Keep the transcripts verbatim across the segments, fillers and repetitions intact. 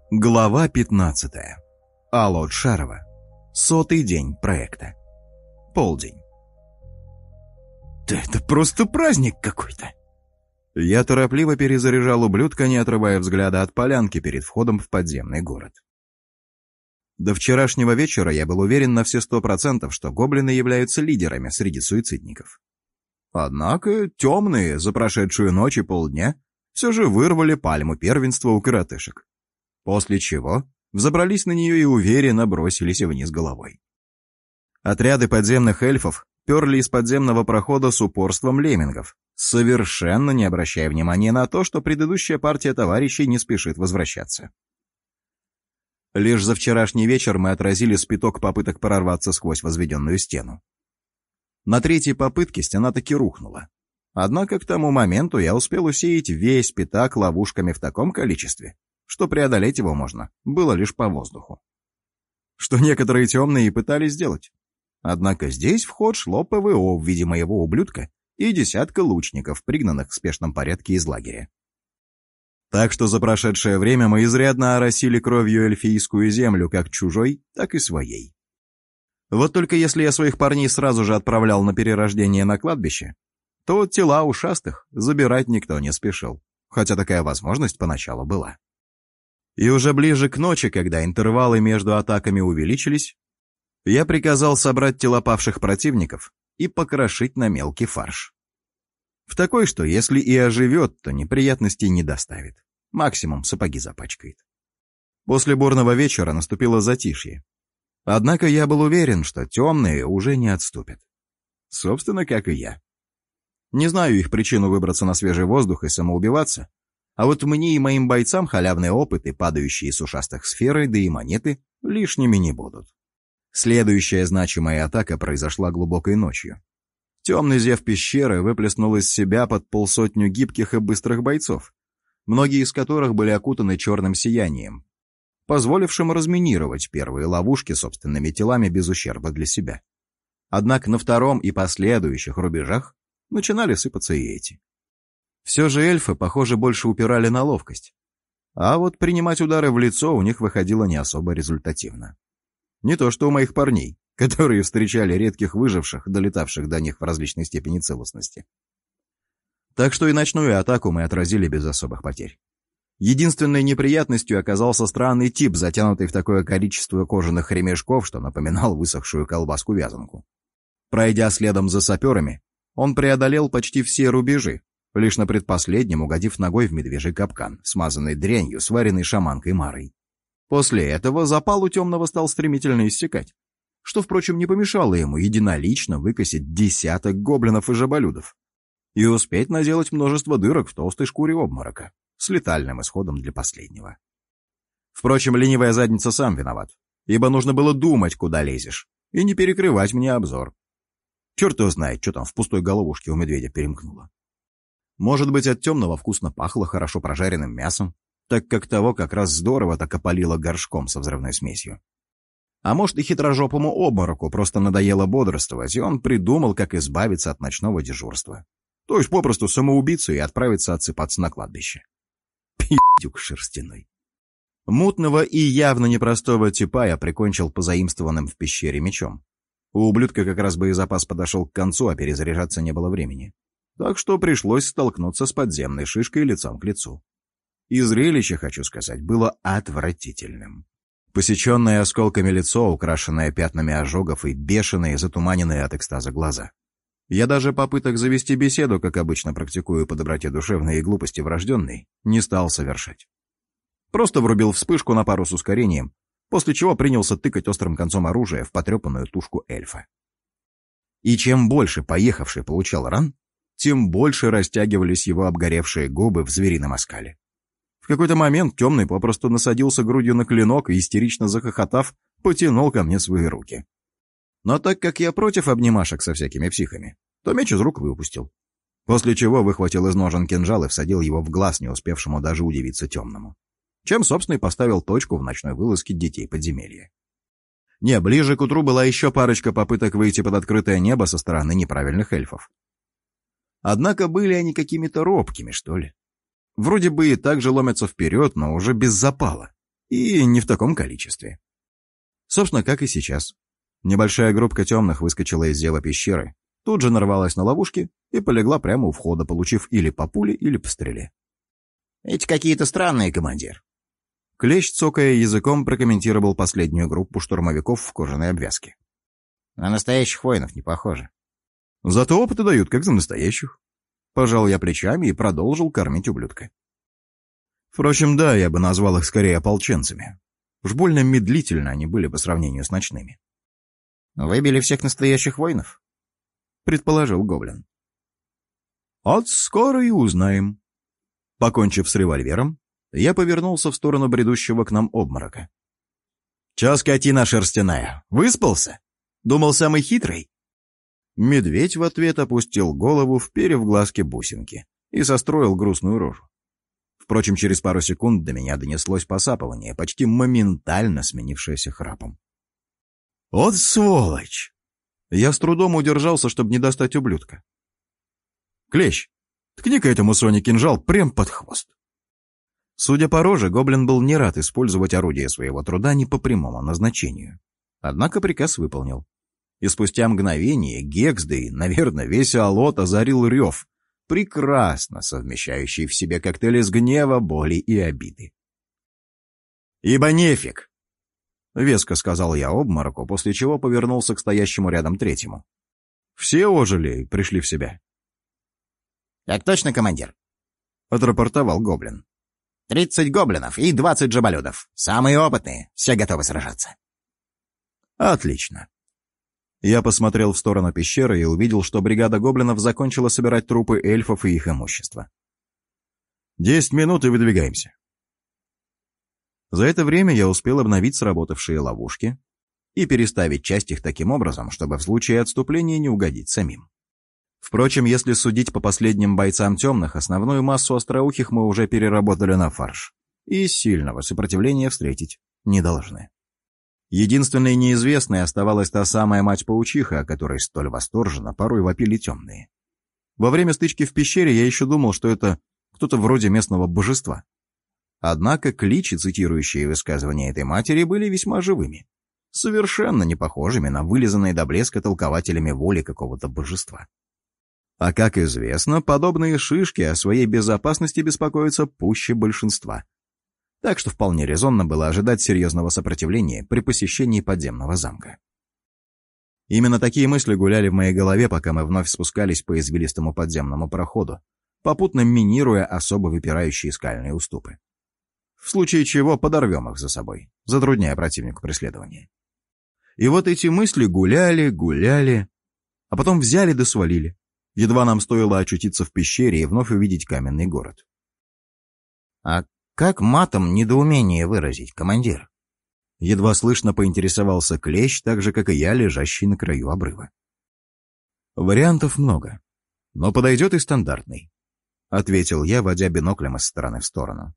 Глава пятнадцатая. Алот Шарова. Сотый день проекта. Полдень. Да это просто праздник какой-то. Я торопливо перезаряжал ублюдка, не отрывая взгляда от полянки перед входом в подземный город. До вчерашнего вечера я был уверен на все сто процентов, что гоблины являются лидерами среди суицидников. Однако темные за прошедшую ночь и полдня все же вырвали пальму первенства у коротышек. После чего взобрались на нее и уверенно бросились вниз головой. Отряды подземных эльфов перли из подземного прохода с упорством леммингов, совершенно не обращая внимания на то, что предыдущая партия товарищей не спешит возвращаться. Лишь за вчерашний вечер мы отразили спиток попыток прорваться сквозь возведенную стену. На третьей попытке стена таки рухнула. Однако к тому моменту я успел усеять весь пятак ловушками в таком количестве, что преодолеть его можно было лишь по воздуху. Что некоторые темные и пытались сделать. Однако здесь в ход шло ПВО в виде моего ублюдка и десятка лучников, пригнанных в спешном порядке из лагеря. Так что за прошедшее время мы изрядно оросили кровью эльфийскую землю, как чужой, так и своей. Вот только если я своих парней сразу же отправлял на перерождение на кладбище, то тела ушастых забирать никто не спешил, хотя такая возможность поначалу была. И уже ближе к ночи, когда интервалы между атаками увеличились, я приказал собрать тела павших противников и покрошить на мелкий фарш. В такой, что если и оживет, то неприятностей не доставит. Максимум сапоги запачкает. После бурного вечера наступило затишье. Однако я был уверен, что темные уже не отступят. Собственно, как и я. Не знаю их причину выбраться на свежий воздух и самоубиваться, а вот мне и моим бойцам халявные опыты, падающие с ушастых сферы, да и монеты, лишними не будут. Следующая значимая атака произошла глубокой ночью. Темный зев пещеры выплеснул из себя под полсотню гибких и быстрых бойцов, многие из которых были окутаны черным сиянием, позволившим разминировать первые ловушки собственными телами без ущерба для себя. Однако на втором и последующих рубежах начинали сыпаться и эти. Все же эльфы, похоже, больше упирали на ловкость. А вот принимать удары в лицо у них выходило не особо результативно. Не то что у моих парней, которые встречали редких выживших, долетавших до них в различной степени целостности. Так что и ночную атаку мы отразили без особых потерь. Единственной неприятностью оказался странный тип, затянутый в такое количество кожаных ремешков, что напоминал высохшую колбаску-вязанку. Пройдя следом за саперами, он преодолел почти все рубежи, лишь на предпоследнем угодив ногой в медвежий капкан, смазанный дрянью, сваренной шаманкой Марой. После этого запал у темного стал стремительно иссякать, что, впрочем, не помешало ему единолично выкосить десяток гоблинов и жаболюдов и успеть наделать множество дырок в толстой шкуре обморока, с летальным исходом для последнего. Впрочем, ленивая задница сам виноват, ибо нужно было думать, куда лезешь, и не перекрывать мне обзор. Черт его знает, что там в пустой головушке у медведя перемкнуло. Может быть, от темного вкусно пахло хорошо прожаренным мясом, так как того как раз здорово так опалило горшком со взрывной смесью. А может, и хитрожопому обмороку просто надоело бодрствовать, и он придумал, как избавиться от ночного дежурства. То есть попросту самоубиться и отправиться отсыпаться на кладбище. Пи***юк шерстяной. Мутного и явно непростого типа я прикончил позаимствованным в пещере мечом. У ублюдка как раз боезапас подошел к концу, а перезаряжаться не было времени. Так что пришлось столкнуться с подземной шишкой лицом к лицу. И зрелище, хочу сказать, было отвратительным. Посеченное осколками лицо, украшенное пятнами ожогов и бешеные, затуманенные от экстаза глаза. Я даже попыток завести беседу, как обычно практикую по доброте душевной и глупости врожденной, не стал совершать. Просто врубил вспышку на пару с ускорением, после чего принялся тыкать острым концом оружия в потрепанную тушку эльфа. И чем больше поехавший получал ран, тем больше растягивались его обгоревшие губы в зверином оскале. В какой-то момент темный попросту насадился грудью на клинок и, истерично захохотав, потянул ко мне свои руки. Но так как я против обнимашек со всякими психами, то меч из рук выпустил. После чего выхватил из ножен кинжал и всадил его в глаз, не успевшему даже удивиться темному. Чем, собственно, и поставил точку в ночной вылазке детей подземелья. Не, ближе к утру была еще парочка попыток выйти под открытое небо со стороны неправильных эльфов. Однако были они какими-то робкими, что ли. Вроде бы и так же ломятся вперед, но уже без запала. И не в таком количестве. Собственно, как и сейчас. Небольшая группка темных выскочила из зева пещеры, тут же нарвалась на ловушки и полегла прямо у входа, получив или по пуле, или по стреле. «Эти какие-то странные, командир». Клещ, цокая языком, прокомментировал последнюю группу штурмовиков в кожаной обвязке. «На настоящих воинов не похоже». «Зато опыты дают, как за настоящих». Пожал я плечами и продолжил кормить ублюдка. Впрочем, да, я бы назвал их скорее ополченцами. Уж больно медлительно они были по сравнению с ночными. «Выбили всех настоящих воинов?» — предположил гоблин. «От скоро и узнаем». Покончив с револьвером, я повернулся в сторону бредущего к нам обморока. «Чё, скотина шерстяная, выспался? Думал, самый хитрый?» Медведь в ответ опустил голову, вперев глазки бусинки, и состроил грустную рожу. Впрочем, через пару секунд до меня донеслось посапывание, почти моментально сменившееся храпом. «Вот сволочь!» Я с трудом удержался, чтобы не достать ублюдка. «Клещ, ткни-ка этому Соне кинжал прям под хвост». Судя по роже, гоблин был не рад использовать орудие своего труда не по прямому назначению. Однако приказ выполнил. И спустя мгновение Гекс, да и, наверное, весь Алот озарил рев, прекрасно совмещающий в себе коктейль из гнева, боли и обиды. «Ибо нефиг!» — веско сказал я обмороку, после чего повернулся к стоящему рядом третьему. «Все ожили и пришли в себя». «Так точно, командир», — отрапортовал гоблин. «Тридцать гоблинов и двадцать жаболюдов. Самые опытные, все готовы сражаться». «Отлично». Я посмотрел в сторону пещеры и увидел, что бригада гоблинов закончила собирать трупы эльфов и их имущество. «Десять минут и выдвигаемся». За это время я успел обновить сработавшие ловушки и переставить часть их таким образом, чтобы в случае отступления не угодить самим. Впрочем, если судить по последним бойцам темных, основную массу остроухих мы уже переработали на фарш, и сильного сопротивления встретить не должны. Единственной неизвестной оставалась та самая мать-паучиха, о которой столь восторженно порой вопили темные. Во время стычки в пещере я еще думал, что это кто-то вроде местного божества. Однако кличи, цитирующие высказывания этой матери, были весьма живыми, совершенно не похожими на вылизанные до блеска толкователями воли какого-то божества. А как известно, подобные шишки о своей безопасности беспокоятся пуще большинства. Так что вполне резонно было ожидать серьезного сопротивления при посещении подземного замка. Именно такие мысли гуляли в моей голове, пока мы вновь спускались по извилистому подземному проходу, попутно минируя особо выпирающие скальные уступы. В случае чего подорвем их за собой, затрудняя противнику преследование. И вот эти мысли гуляли, гуляли, а потом взяли да свалили. Едва нам стоило очутиться в пещере и вновь увидеть каменный город. «А как матом недоумение выразить, командир?» Едва слышно поинтересовался Клещ, так же, как и я, лежащий на краю обрыва. «Вариантов много, но подойдет и стандартный», — ответил я, водя биноклем из стороны в сторону.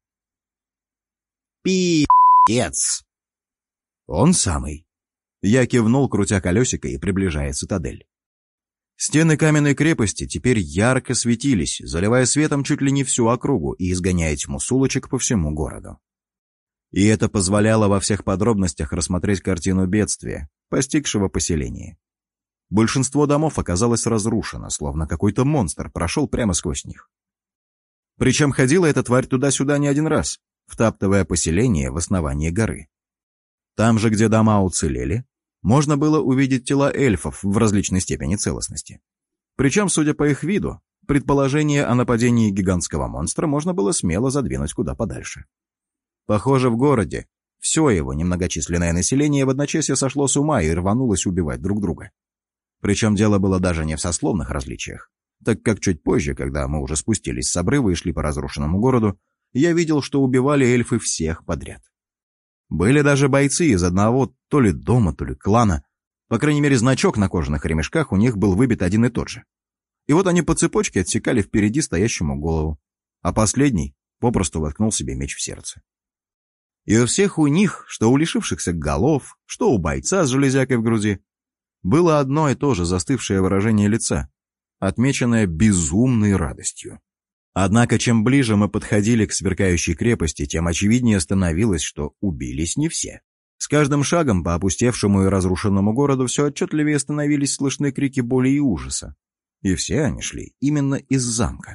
«Пи***ец!» «Он самый». Я кивнул, крутя колесико и приближая цитадель. Стены каменной крепости теперь ярко светились, заливая светом чуть ли не всю округу и изгоняя тьму с улочек по всему городу. И это позволяло во всех подробностях рассмотреть картину бедствия, постигшего поселение. Большинство домов оказалось разрушено, словно какой-то монстр прошел прямо сквозь них. Причем ходила эта тварь туда-сюда не один раз, втаптывая поселение в основании горы. Там же, где дома уцелели, можно было увидеть тела эльфов в различной степени целостности. Причем, судя по их виду, предположение о нападении гигантского монстра можно было смело задвинуть куда подальше. Похоже, в городе все его немногочисленное население в одночасье сошло с ума и рванулось убивать друг друга. Причем дело было даже не в сословных различиях, так как чуть позже, когда мы уже спустились с обрыва и шли по разрушенному городу, я видел, что убивали эльфы всех подряд. Были даже бойцы из одного то ли дома, то ли клана. По крайней мере, значок на кожаных ремешках у них был выбит один и тот же. И вот они по цепочке отсекали впереди стоящему голову, а последний попросту воткнул себе меч в сердце. И у всех у них, что у лишившихся голов, что у бойца с железякой в груди, было одно и то же застывшее выражение лица, отмеченное безумной радостью. Однако, чем ближе мы подходили к сверкающей крепости, тем очевиднее становилось, что убились не все. С каждым шагом по опустевшему и разрушенному городу все отчетливее становились слышны крики боли и ужаса. И все они шли именно из замка.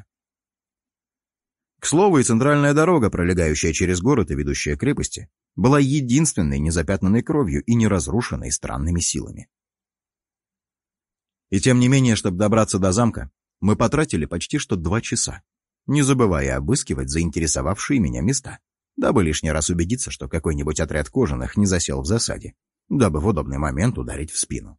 К слову, и центральная дорога, пролегающая через город и ведущая к крепости, была единственной незапятнанной кровью и не разрушенной странными силами. И тем не менее, чтобы добраться до замка, мы потратили почти что два часа, не забывая обыскивать заинтересовавшие меня места, дабы лишний раз убедиться, что какой-нибудь отряд кожаных не засел в засаде, дабы в удобный момент ударить в спину.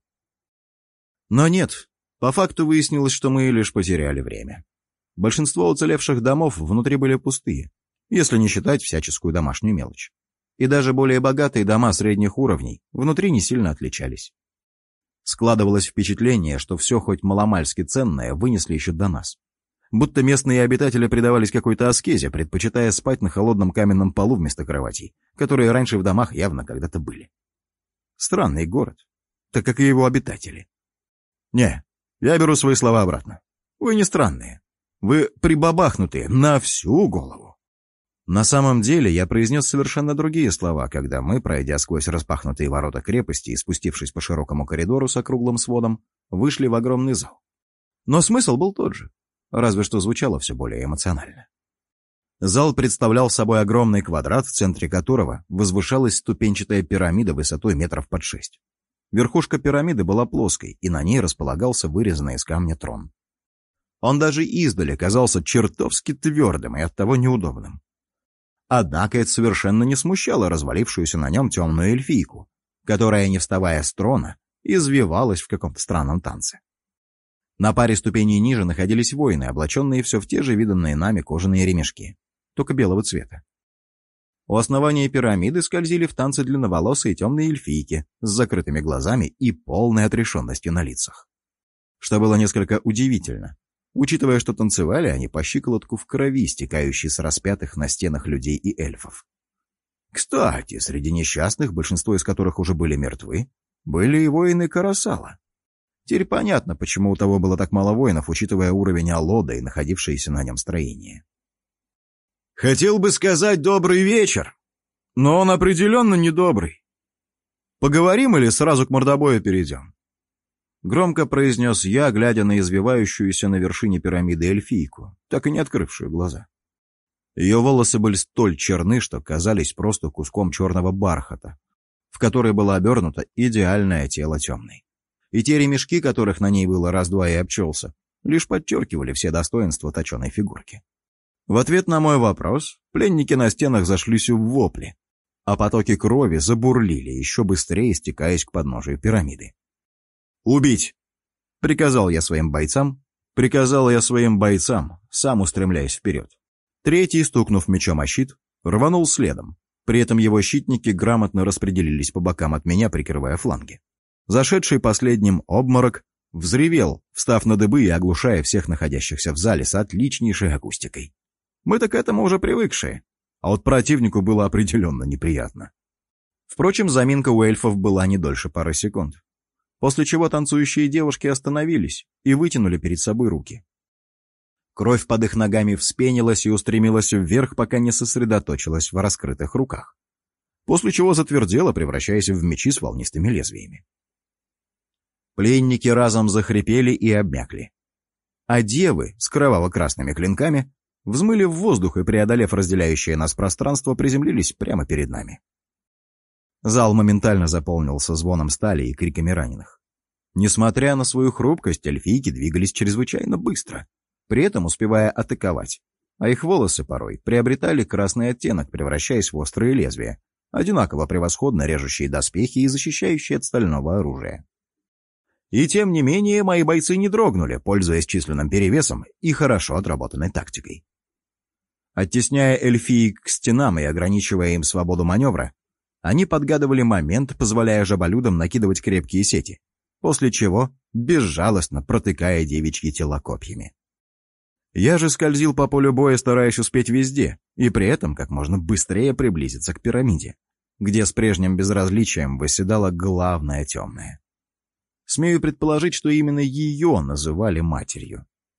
Но нет, по факту выяснилось, что мы лишь потеряли время. Большинство уцелевших домов внутри были пустые, если не считать всяческую домашнюю мелочь. И даже более богатые дома средних уровней внутри не сильно отличались. Складывалось впечатление, что все хоть маломальски ценное вынесли еще до нас. Будто местные обитатели предавались какой-то аскезе, предпочитая спать на холодном каменном полу вместо кроватей, которые раньше в домах явно когда-то были. Странный город, так как и его обитатели. Не, я беру свои слова обратно. Вы не странные. Вы прибабахнутые на всю голову. На самом деле я произнес совершенно другие слова, когда мы, пройдя сквозь распахнутые ворота крепости и спустившись по широкому коридору с округлым сводом, вышли в огромный зал. Но смысл был тот же, разве что звучало все более эмоционально. Зал представлял собой огромный квадрат, в центре которого возвышалась ступенчатая пирамида высотой метров под шесть. Верхушка пирамиды была плоской, и на ней располагался вырезанный из камня трон. Он даже издали казался чертовски твердым и оттого неудобным. Однако это совершенно не смущало развалившуюся на нем темную эльфийку, которая, не вставая с трона, извивалась в каком-то странном танце. На паре ступеней ниже находились воины, облаченные все в те же виданные нами кожаные ремешки, только белого цвета. У основания пирамиды скользили в танце длинноволосые темные эльфийки с закрытыми глазами и полной отрешенностью на лицах. Что было несколько удивительно, учитывая, что танцевали они по щиколотку в крови, стекающей с распятых на стенах людей и эльфов. Кстати, среди несчастных, большинство из которых уже были мертвы, были и воины Карасала. Теперь понятно, почему у того было так мало воинов, учитывая уровень Алода и находившееся на нем строение. Хотел бы сказать «добрый вечер», но он определенно не добрый. Поговорим или сразу к мордобою перейдем? Громко произнес я, глядя на извивающуюся на вершине пирамиды эльфийку, так и не открывшую глаза. Ее волосы были столь черны, что казались просто куском черного бархата, в который было обернуто идеальное тело темной. И те ремешки, которых на ней было раз-два и обчелся, лишь подчеркивали все достоинства точеной фигурки. В ответ на мой вопрос пленники на стенах зашлись в вопли, а потоки крови забурлили, еще быстрее стекаясь к подножию пирамиды. «Убить!» — приказал я своим бойцам, приказал я своим бойцам, сам устремляясь вперед. Третий, стукнув мечом о щит, рванул следом, при этом его щитники грамотно распределились по бокам от меня, прикрывая фланги. Зашедший последним обморок взревел, встав на дыбы и оглушая всех находящихся в зале с отличнейшей акустикой. Мы-то к этому уже привыкшие, а вот противнику было определенно неприятно. Впрочем, заминка у эльфов была не дольше пары секунд, после чего танцующие девушки остановились и вытянули перед собой руки. Кровь под их ногами вспенилась и устремилась вверх, пока не сосредоточилась в раскрытых руках, после чего затвердела, превращаясь в мечи с волнистыми лезвиями. Пленники разом захрипели и обмякли, а девы с кроваво-красными клинками взмыли в воздух и, преодолев разделяющее нас пространство, приземлились прямо перед нами. Зал моментально заполнился звоном стали и криками раненых. Несмотря на свою хрупкость, эльфийки двигались чрезвычайно быстро, при этом успевая атаковать, а их волосы порой приобретали красный оттенок, превращаясь в острые лезвия, одинаково превосходно режущие доспехи и защищающие от стального оружия. И тем не менее мои бойцы не дрогнули, пользуясь численным перевесом и хорошо отработанной тактикой. Оттесняя эльфиек к стенам и ограничивая им свободу маневра, они подгадывали момент, позволяя жаболюдам накидывать крепкие сети, после чего безжалостно протыкая девичьи тела копьями. Я же скользил по полю боя, стараясь успеть везде, и при этом как можно быстрее приблизиться к пирамиде, где с прежним безразличием восседала главная темная. Смею предположить, что именно ее называли матерью.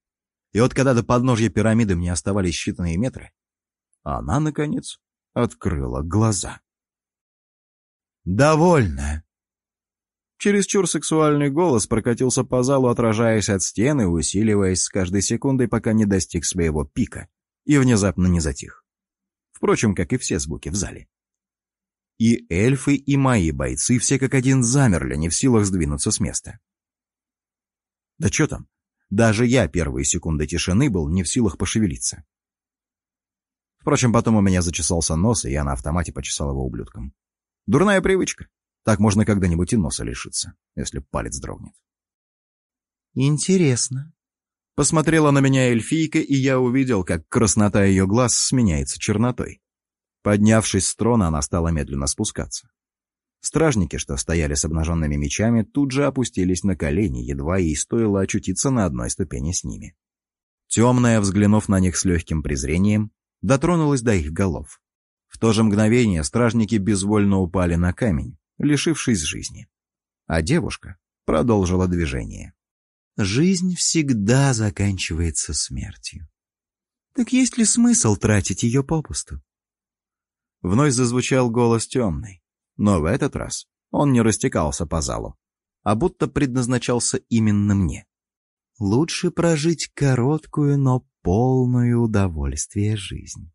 И вот когда до подножья пирамиды мне оставались считанные метры, она, наконец, открыла глаза. «Довольно!» Чересчур сексуальный голос прокатился по залу, отражаясь от стены, усиливаясь с каждой секундой, пока не достиг своего пика и внезапно не затих. Впрочем, как и все звуки в зале. И эльфы, и мои бойцы все как один замерли, не в силах сдвинуться с места. Да что там? Даже я первые секунды тишины был не в силах пошевелиться. Впрочем, потом у меня зачесался нос, и я на автомате почесал его ублюдком. Дурная привычка. Так можно когда-нибудь и носа лишиться, если палец дрогнет. «Интересно». Посмотрела на меня эльфийка, и я увидел, как краснота ее глаз сменяется чернотой. Поднявшись с трона, она стала медленно спускаться. Стражники, что стояли с обнаженными мечами, тут же опустились на колени, едва ей стоило очутиться на одной ступени с ними. Темная, взглянув на них с легким презрением, дотронулась до их голов. В то же мгновение стражники безвольно упали на камень, лишившись жизни. А девушка продолжила движение. «Жизнь всегда заканчивается смертью. Так есть ли смысл тратить ее попусту?» Вновь зазвучал голос темный, но в этот раз он не растекался по залу, а будто предназначался именно мне. «Лучше прожить короткую, но полную удовольствия жизнь».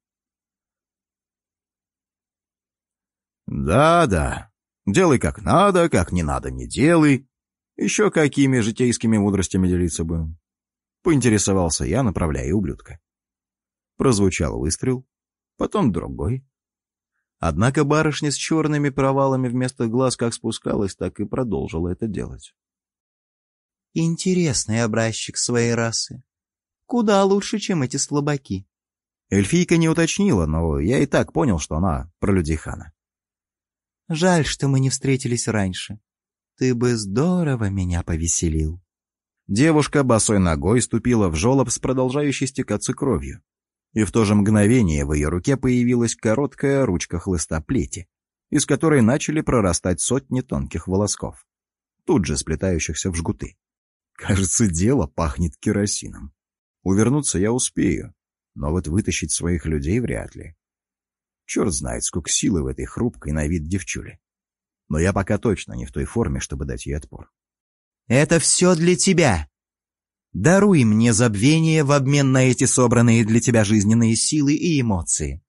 «Да-да, делай как надо, как не надо не делай. Еще какими житейскими мудростями делиться будем?» Поинтересовался я, направляя ублюдка. Прозвучал выстрел, потом другой. Однако барышня с черными провалами вместо глаз как спускалась, так и продолжила это делать. «Интересный образчик своей расы. Куда лучше, чем эти слабаки». Эльфийка не уточнила, но я и так понял, что она про людей хана. «Жаль, что мы не встретились раньше. Ты бы здорово меня повеселил». Девушка босой ногой ступила в желоб с продолжающей стекаться кровью. И в то же мгновение в ее руке появилась короткая ручка хлыста плети, из которой начали прорастать сотни тонких волосков, тут же сплетающихся в жгуты. Кажется, дело пахнет керосином. Увернуться я успею, но вот вытащить своих людей вряд ли. Черт знает, сколько силы в этой хрупкой на вид девчуле. Но я пока точно не в той форме, чтобы дать ей отпор. «Это все для тебя! Даруй мне забвение в обмен на эти собранные для тебя жизненные силы и эмоции».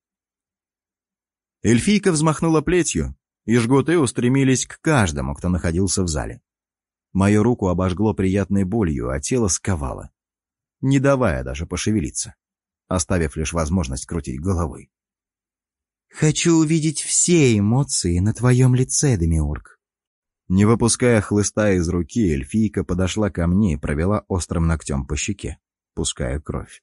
Эльфийка взмахнула плетью, и жгуты устремились к каждому, кто находился в зале. Мою руку обожгло приятной болью, а тело сковало, не давая даже пошевелиться, оставив лишь возможность крутить головой. «Хочу увидеть все эмоции на твоем лице, Демиург». Не выпуская хлыста из руки, эльфийка подошла ко мне и провела острым ногтем по щеке, пуская кровь.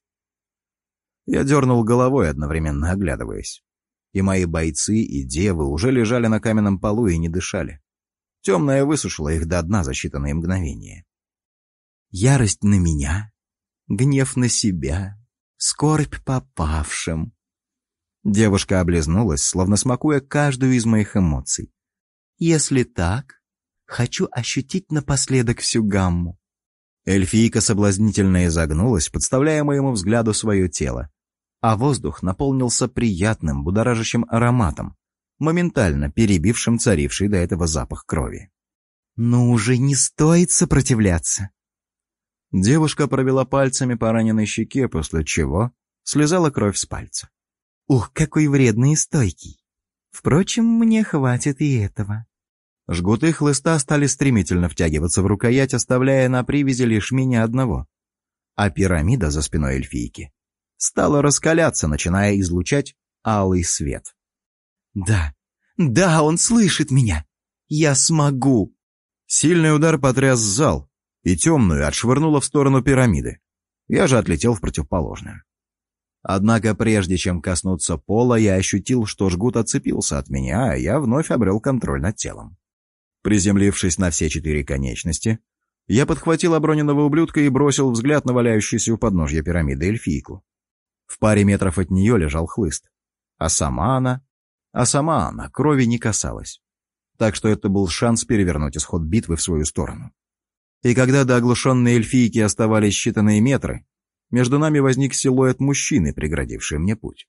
Я дернул головой, одновременно оглядываясь. И мои бойцы, и девы уже лежали на каменном полу и не дышали. Темная высушила их до дна за считанные мгновения. Ярость на меня, гнев на себя, скорбь по павшим. Девушка облизнулась, словно смакуя каждую из моих эмоций. «Если так, хочу ощутить напоследок всю гамму». Эльфийка соблазнительно изогнулась, подставляя моему взгляду свое тело, а воздух наполнился приятным, будоражащим ароматом, моментально перебившим царивший до этого запах крови. «Ну уже не стоит сопротивляться». Девушка провела пальцами по раненой щеке, после чего слезала кровь с пальца. «Ух, какой вредный и стойкий! Впрочем, мне хватит и этого». Жгуты хлыста стали стремительно втягиваться в рукоять, оставляя на привязи лишь меня одного. А пирамида за спиной эльфийки стала раскаляться, начиная излучать алый свет. «Да, да, он слышит меня! Я смогу!» Сильный удар потряс зал, и темную отшвырнуло в сторону пирамиды. Я же отлетел в противоположную. Однако прежде чем коснуться пола, я ощутил, что жгут отцепился от меня, а я вновь обрел контроль над телом. Приземлившись на все четыре конечности, я подхватил оброненного ублюдка и бросил взгляд на валяющуюся у подножья пирамиды эльфийку. В паре метров от нее лежал хлыст, а сама она... А сама она крови не касалась. Так что это был шанс перевернуть исход битвы в свою сторону. И когда до оглушенной эльфийки оставались считанные метры, Между нами возник силуэт мужчины, преградивший мне путь.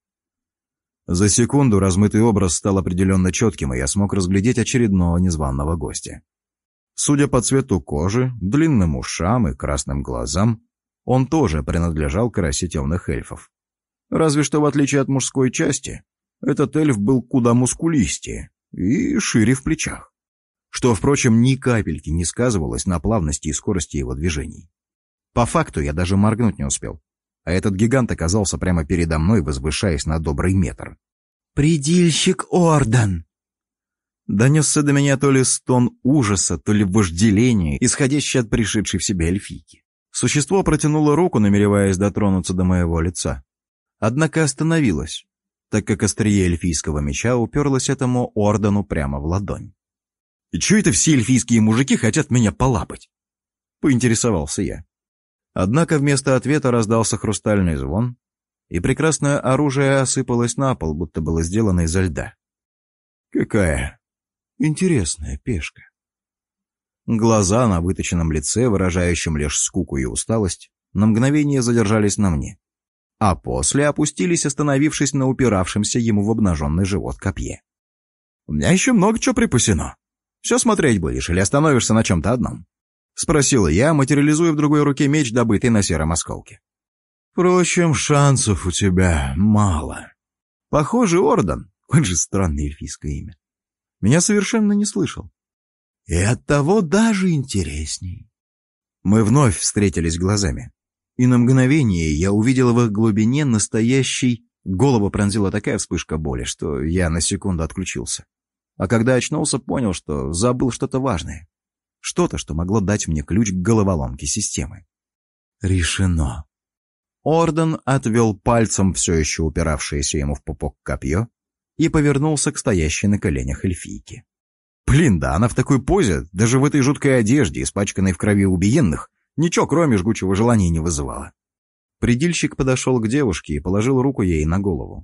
За секунду размытый образ стал определенно четким, и я смог разглядеть очередного незваного гостя. Судя по цвету кожи, длинным ушам и красным глазам, он тоже принадлежал к расе темных эльфов. Разве что, в отличие от мужской части, этот эльф был куда мускулистее и шире в плечах, что, впрочем, ни капельки не сказывалось на плавности и скорости его движений. По факту я даже моргнуть не успел, а этот гигант оказался прямо передо мной, возвышаясь на добрый метр. «Предильщик Ордан!» Донесся до меня то ли стон ужаса, то ли вожделение, исходящий от пришедшей в себя эльфийки. Существо протянуло руку, намереваясь дотронуться до моего лица. Однако остановилось, так как острие эльфийского меча уперлось этому Ордану прямо в ладонь. «И чё это все эльфийские мужики хотят меня полапать?» — поинтересовался я. Однако вместо ответа раздался хрустальный звон, и прекрасное оружие осыпалось на пол, будто было сделано изо льда. Какая интересная пешка. Глаза на выточенном лице, выражающем лишь скуку и усталость, на мгновение задержались на мне, а после опустились, остановившись на упиравшемся ему в обнаженный живот копье. «У меня еще много чего припасено. Все смотреть будешь или остановишься на чем-то одном?» — спросил я, материализуя в другой руке меч, добытый на сером осколке. «Впрочем, шансов у тебя мало. Похоже, Ордан, он же странное эльфийское имя, меня совершенно не слышал. И оттого даже интересней». Мы вновь встретились глазами, и на мгновение я увидел в их глубине настоящий... Голову пронзила такая вспышка боли, что я на секунду отключился. А когда очнулся, понял, что забыл что-то важное. Что-то, что могло дать мне ключ к головоломке системы. Решено. Ордан отвел пальцем все еще упиравшееся ему в пупок копье и повернулся к стоящей на коленях эльфийке. Блин, да она в такой позе, даже в этой жуткой одежде, испачканной в крови убиенных, ничего кроме жгучего желания не вызывало. Предильщик подошел к девушке и положил руку ей на голову.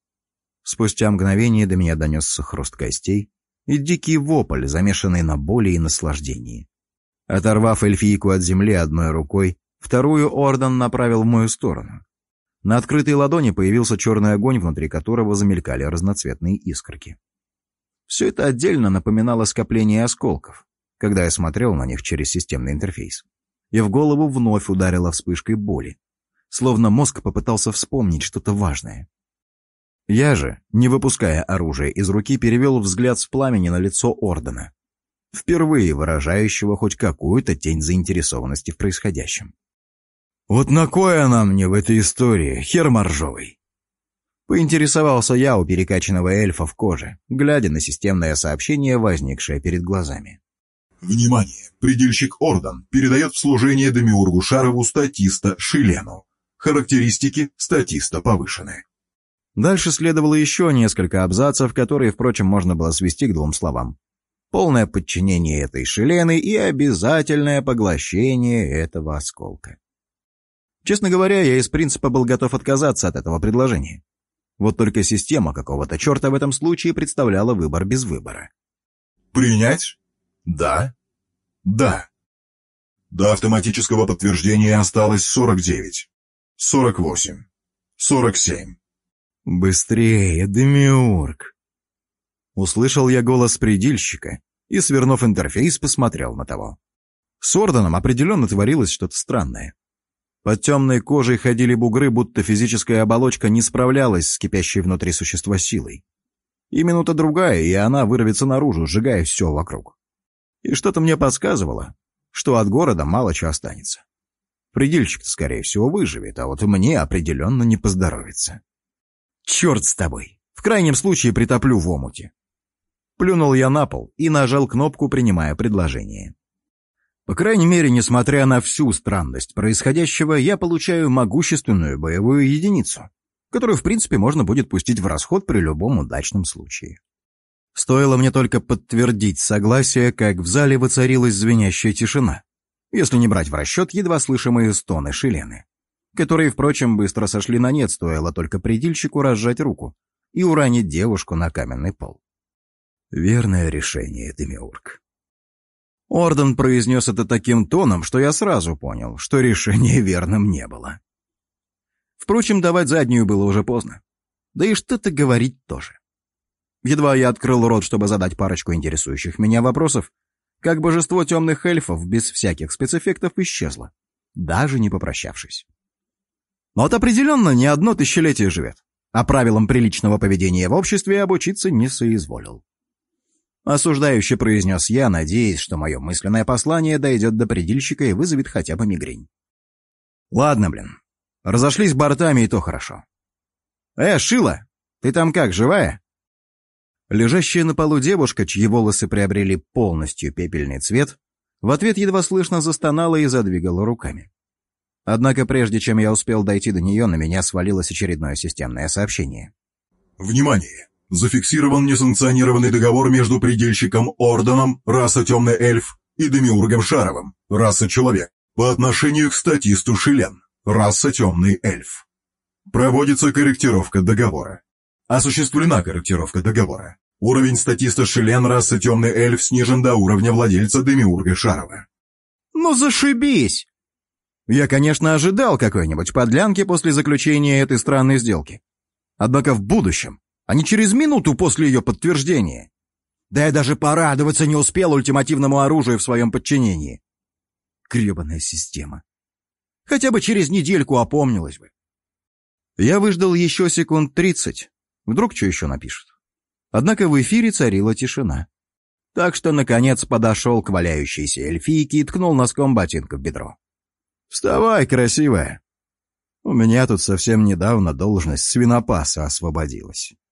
Спустя мгновение до меня донесся хруст костей и дикий вопль, замешанный на боли и наслаждении. Оторвав эльфийку от земли одной рукой, вторую Ордан направил в мою сторону. На открытой ладони появился черный огонь, внутри которого замелькали разноцветные искорки. Все это отдельно напоминало скопление осколков, когда я смотрел на них через системный интерфейс. И в голову вновь ударила вспышкой боли, словно мозг попытался вспомнить что-то важное. Я же, не выпуская оружие из руки, перевел взгляд с пламени на лицо Ордана, впервые выражающего хоть какую-то тень заинтересованности в происходящем. «Вот на кой она мне в этой истории, хер моржовый?» Поинтересовался я у перекачанного эльфа в коже, глядя на системное сообщение, возникшее перед глазами. «Внимание! Предельщик Ордан передает в служение Демиургу Шарову статиста Шилену. Характеристики статиста повышены». Дальше следовало еще несколько абзацев, которые, впрочем, можно было свести к двум словам. Полное подчинение этой Шилены и обязательное поглощение этого осколка. Честно говоря, я из принципа был готов отказаться от этого предложения. Вот только система какого-то черта в этом случае представляла выбор без выбора. «Принять? Да. Да. До автоматического подтверждения осталось сорок девять, сорок восемь, сорок семь». «Быстрее, Демиург!» Услышал я голос предельщика и, свернув интерфейс, посмотрел на того. С Орданом определенно творилось что-то странное. Под темной кожей ходили бугры, будто физическая оболочка не справлялась с кипящей внутри существа силой. И минута-другая, и она вырвется наружу, сжигая все вокруг. И что-то мне подсказывало, что от города мало чего останется. Предельщик-то, скорее всего, выживет, а вот мне определенно не поздоровится. «Черт с тобой! В крайнем случае притоплю в омуте!» Плюнул я на пол и нажал кнопку, принимая предложение. По крайней мере, несмотря на всю странность происходящего, я получаю могущественную боевую единицу, которую, в принципе, можно будет пустить в расход при любом удачном случае. Стоило мне только подтвердить согласие, как в зале воцарилась звенящая тишина, если не брать в расчет едва слышимые стоны Шилены, которые, впрочем, быстро сошли на нет, стоило только предельщику разжать руку и уронить девушку на каменный пол. Верное решение, Демиург. Ордан произнес это таким тоном, что я сразу понял, что решение верным не было. Впрочем, давать заднюю было уже поздно. Да и что-то говорить тоже. Едва я открыл рот, чтобы задать парочку интересующих меня вопросов, как божество темных эльфов без всяких спецэффектов исчезло, даже не попрощавшись. Но вот определенно не одно тысячелетие живет, а правилам приличного поведения в обществе обучиться не соизволил. Осуждающе произнес я, надеясь, что мое мысленное послание дойдет до предельщика и вызовет хотя бы мигрень. Ладно, блин, разошлись бортами, и то хорошо. «Э, Шила, ты там как, живая?» Лежащая на полу девушка, чьи волосы приобрели полностью пепельный цвет, в ответ едва слышно застонала и задвигала руками. Однако прежде чем я успел дойти до нее, на меня свалилось очередное системное сообщение. Внимание! Зафиксирован несанкционированный договор между предельщиком Орданом, раса темный эльф, и демиургом Шаровым, раса человек, по отношению к статисту Шилен, раса темный эльф. Проводится корректировка договора. Осуществлена корректировка договора. Уровень статиста Шилен расы темный эльф снижен до уровня владельца демиурга Шарова. Ну зашибись! Я, конечно, ожидал какой-нибудь подлянки после заключения этой странной сделки. Однако в будущем, а не через минуту после ее подтверждения. Да я даже порадоваться не успел ультимативному оружию в своем подчинении. Гребаная система. Хотя бы через недельку опомнилась бы. Я выждал еще секунд тридцать. Вдруг что еще напишет. Однако в эфире царила тишина. Так что, наконец, подошел к валяющейся эльфийке и ткнул носком ботинка в бедро. «Вставай, красивая. У меня тут совсем недавно должность свинопаса освободилась».